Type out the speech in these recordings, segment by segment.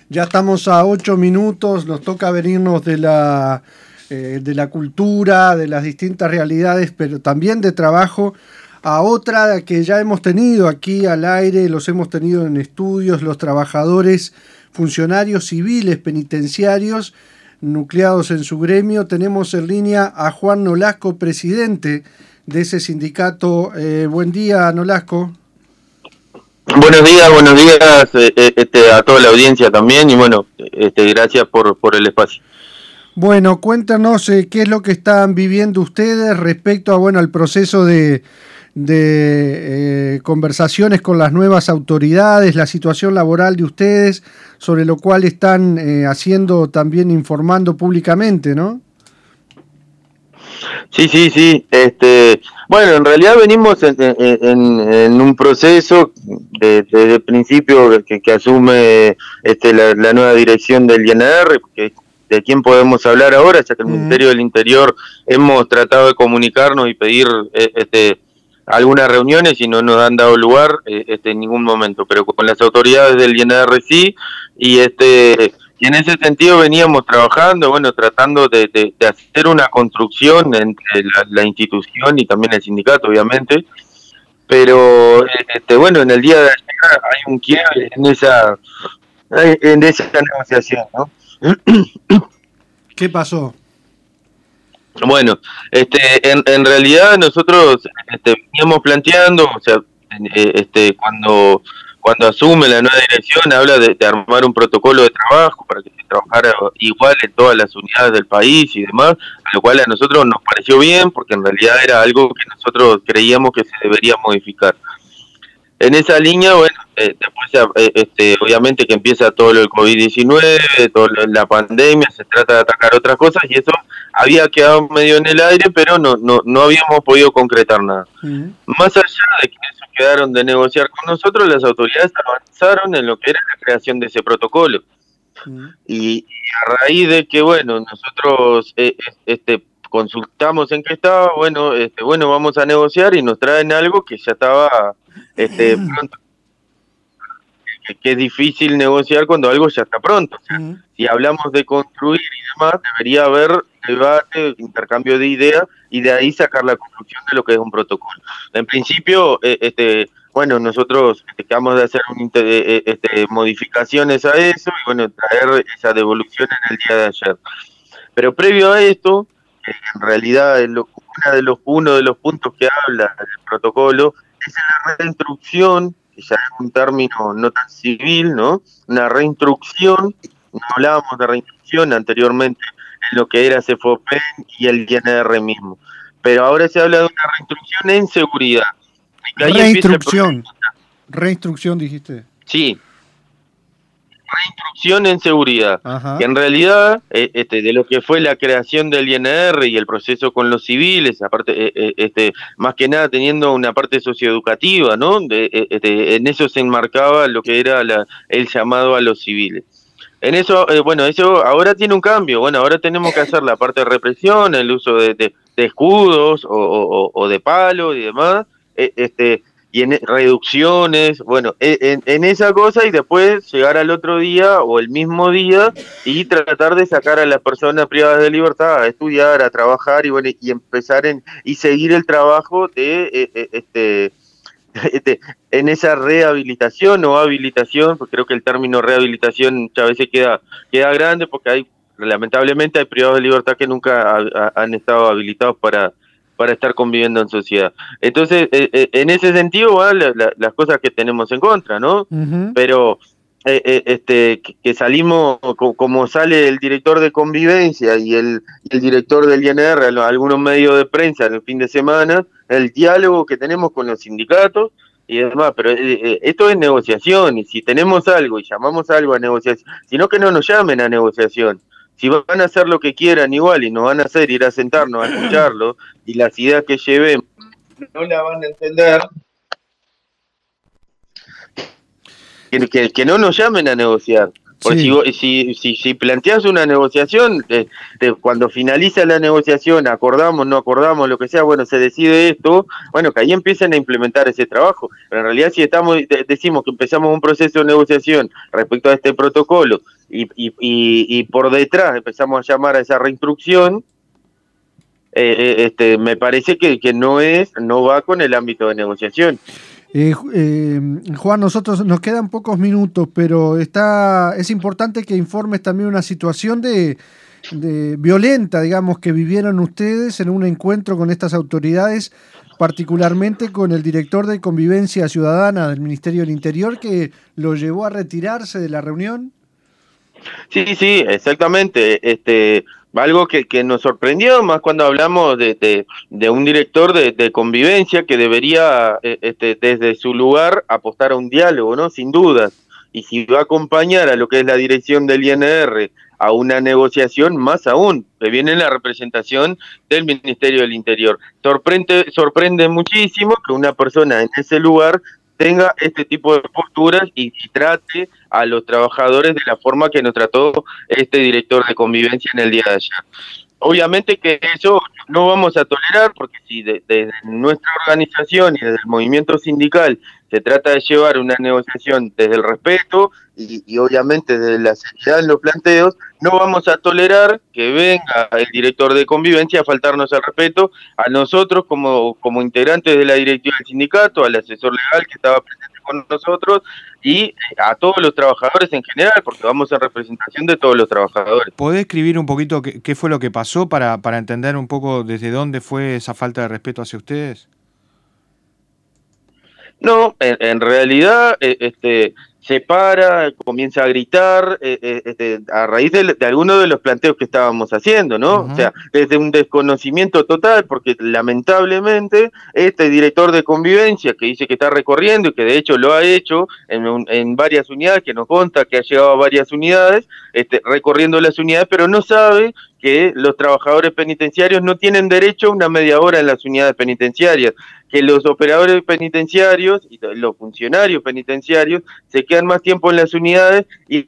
Ya estamos a 8 minutos, nos toca venirnos de la cultura, de las distintas realidades, pero también de trabajo, a otra que ya hemos tenido aquí al aire, los hemos tenido en estudios, los trabajadores, funcionarios civiles penitenciarios, nucleados en su gremio. Tenemos en línea a Juan Nolasco, presidente de ese sindicato. Buen día, Nolasco. Buenos días a toda la audiencia también, y bueno, gracias por el espacio. Bueno, cuéntanos qué es lo que están viviendo ustedes respecto a, al proceso de conversaciones con las nuevas autoridades, la situación laboral de ustedes, sobre lo cual están haciendo también, informando públicamente, ¿no? Sí. Bueno, en realidad venimos en un proceso desde el principio que asume la nueva dirección del INR, de quién podemos hablar ahora, ya que el Ministerio del Interior hemos tratado de comunicarnos y pedir algunas reuniones y no nos han dado lugar en ningún momento, pero con las autoridades del INR sí, y en ese sentido veníamos trabajando, bueno, tratando de hacer una construcción entre la institución y también el sindicato, obviamente, pero bueno, en el día de ayer hay un quiebre en esa negociación, ¿no? ¿Qué pasó? Bueno, en realidad nosotros veníamos planteando, o sea, cuando asume la nueva dirección habla de armar un protocolo de trabajo para que se trabajara igual en todas las unidades del país y demás, a lo cual a nosotros nos pareció bien, porque en realidad era algo que nosotros creíamos que se debería modificar. En esa línea, bueno, después obviamente que empieza todo lo del COVID-19, toda la pandemia, se trata de atacar otras cosas y eso había quedado medio en el aire, pero no habíamos podido concretar nada. Más allá de que eso quedaron de negociar con nosotros, las autoridades avanzaron en lo que era la creación de ese protocolo. Y a raíz de que, bueno, nosotros consultamos en qué estaba, bueno, vamos a negociar y nos traen algo que ya estaba pronto. Que es difícil negociar cuando algo ya está pronto. O sea, si hablamos de construir y demás, debería haber debate, intercambio de ideas y de ahí sacar la conclusión de lo que es un protocolo. En principio, bueno, nosotros acabamos de hacer modificaciones a eso y bueno, traer esa devolución en el día de ayer. Pero previo a esto, en realidad uno de los puntos que habla del protocolo es la reinstrucción, que ya es un término no tan civil, ¿no? Una reinstrucción, no hablábamos de reinstrucción anteriormente en lo que era CFOPEN y el INR mismo, pero ahora se habla de una reinstrucción en seguridad. Reinstrucción dijiste. Sí. Reinstrucción en seguridad. Ajá. Que en realidad de lo que fue la creación del INR y el proceso con los civiles, aparte más que nada teniendo una parte socioeducativa, ¿no? En eso se enmarcaba lo que era el llamado a los civiles. En eso, bueno, eso ahora tiene un cambio. Bueno, ahora tenemos que hacer la parte de represión, el uso de escudos o de palos y demás, y en reducciones, bueno, en esa cosa, y después llegar al otro día o el mismo día y tratar de sacar a las personas privadas de libertad a estudiar, a trabajar y bueno, y empezar y seguir el trabajo de en esa rehabilitación o habilitación, porque creo que el término rehabilitación muchas veces queda grande, porque lamentablemente hay privados de libertad que nunca han estado habilitados para estar conviviendo en sociedad. Entonces, en ese sentido, las cosas que tenemos en contra, ¿no? Pero que salimos, como sale el director de convivencia y el director del INR a algunos medios de prensa en el fin de semana, el diálogo que tenemos con los sindicatos y demás, pero esto es negociación, y si tenemos algo y llamamos algo a negociación, sino que no nos llamen a negociación. Si van a hacer lo que quieran igual y nos van a hacer ir a sentarnos a escucharlo y las ideas que llevemos no la van a entender, que no nos llamen a negociar. Porque Sí. si planteas una negociación, cuando finaliza la negociación, acordamos, no acordamos, lo que sea, bueno, se decide esto, bueno, que ahí empiecen a implementar ese trabajo. Pero en realidad si decimos que empezamos un proceso de negociación respecto a este protocolo y por detrás empezamos a llamar a esa reinstrucción, me parece que no va con el ámbito de negociación. Juan, nosotros nos quedan pocos minutos, pero es importante que informes también una situación de violenta, digamos, que vivieron ustedes en un encuentro con estas autoridades, particularmente con el director de Convivencia Ciudadana del Ministerio del Interior, que lo llevó a retirarse de la reunión. Sí, exactamente. Algo que nos sorprendió más cuando hablamos de un director de convivencia que debería, desde su lugar, apostar a un diálogo, ¿no? Sin dudas. Y si va a acompañar a lo que es la dirección del INR a una negociación, más aún, que viene la representación del Ministerio del Interior. Sorprende muchísimo que una persona en ese lugar tenga este tipo de posturas y trate a los trabajadores de la forma que nos trató este director de convivencia en el día de ayer. Obviamente que eso no vamos a tolerar, porque si desde nuestra organización y desde el movimiento sindical se trata de llevar una negociación desde el respeto y obviamente desde la seriedad en los planteos, no vamos a tolerar que venga el director de convivencia a faltarnos al respeto a nosotros como integrantes de la directiva del sindicato, al asesor legal que estaba presente con nosotros y a todos los trabajadores en general, porque vamos en representación de todos los trabajadores. ¿Podés escribir un poquito qué fue lo que pasó para entender un poco desde dónde fue esa falta de respeto hacia ustedes? No, en realidad, se para, comienza a gritar, a raíz de algunos de los planteos que estábamos haciendo, ¿no? Uh-huh. O sea, desde un desconocimiento total, porque lamentablemente este director de convivencia que dice que está recorriendo y que de hecho lo ha hecho en varias unidades, que nos consta que ha llegado a varias unidades, recorriendo las unidades, pero no sabe que los trabajadores penitenciarios no tienen derecho a una media hora en las unidades penitenciarias, que los operadores penitenciarios y los funcionarios penitenciarios se quedan más tiempo en las unidades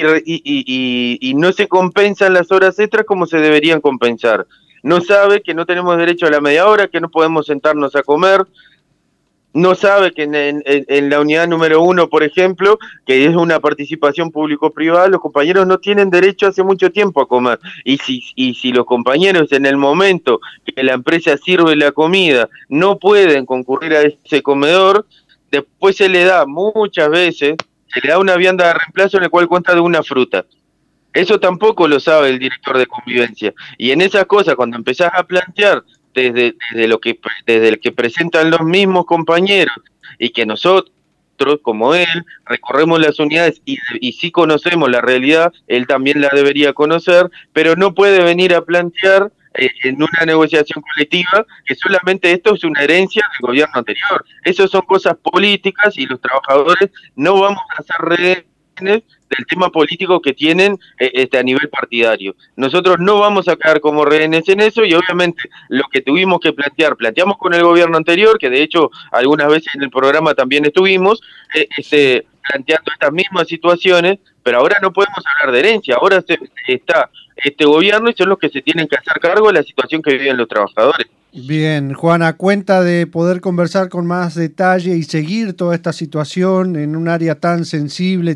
y no se compensan las horas extras como se deberían compensar. No sabe que no tenemos derecho a la media hora, que no podemos sentarnos a comer. No sabe que en la unidad número 1, por ejemplo, que es una participación público-privada, los compañeros no tienen derecho hace mucho tiempo a comer. Y si los compañeros en el momento que la empresa sirve la comida no pueden concurrir a ese comedor, después se le da muchas veces, se le da una vianda de reemplazo en el cual cuenta de una fruta. Eso tampoco lo sabe el director de convivencia. Y en esas cosas, cuando empezás a plantear desde el que presentan los mismos compañeros y que nosotros, como él, recorremos las unidades y sí conocemos la realidad, él también la debería conocer, pero no puede venir a plantear en una negociación colectiva que solamente esto es una herencia del gobierno anterior. Eso son cosas políticas y los trabajadores no vamos a ser rehenes del tema político que tienen a nivel partidario. Nosotros no vamos a quedar como rehenes en eso y obviamente lo que tuvimos que planteamos con el gobierno anterior, que de hecho algunas veces en el programa también estuvimos, planteando estas mismas situaciones, pero ahora no podemos hablar de herencia, ahora está este gobierno y son los que se tienen que hacer cargo de la situación que viven los trabajadores. Bien, Juan, a cuenta de poder conversar con más detalle y seguir toda esta situación en un área tan sensible,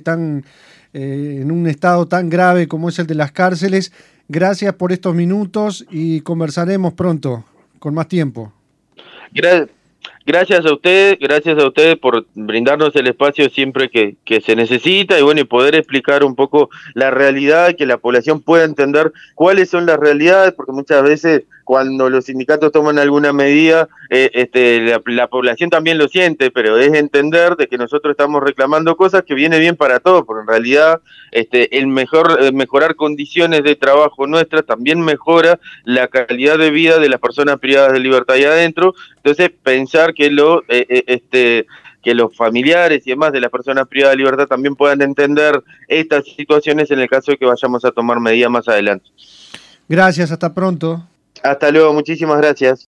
en un estado tan grave como es el de las cárceles, gracias por estos minutos y conversaremos pronto, con más tiempo. Gracias a ustedes por brindarnos el espacio siempre que se necesita y bueno, y poder explicar un poco la realidad, que la población pueda entender cuáles son las realidades, porque muchas veces cuando los sindicatos toman alguna medida, la población también lo siente, pero es entender de que nosotros estamos reclamando cosas que viene bien para todos, porque en realidad mejorar condiciones de trabajo nuestras también mejora la calidad de vida de las personas privadas de libertad ahí adentro. Entonces pensar que los familiares y demás de las personas privadas de libertad también puedan entender estas situaciones en el caso de que vayamos a tomar medidas más adelante. Gracias, hasta pronto. Hasta luego, muchísimas gracias.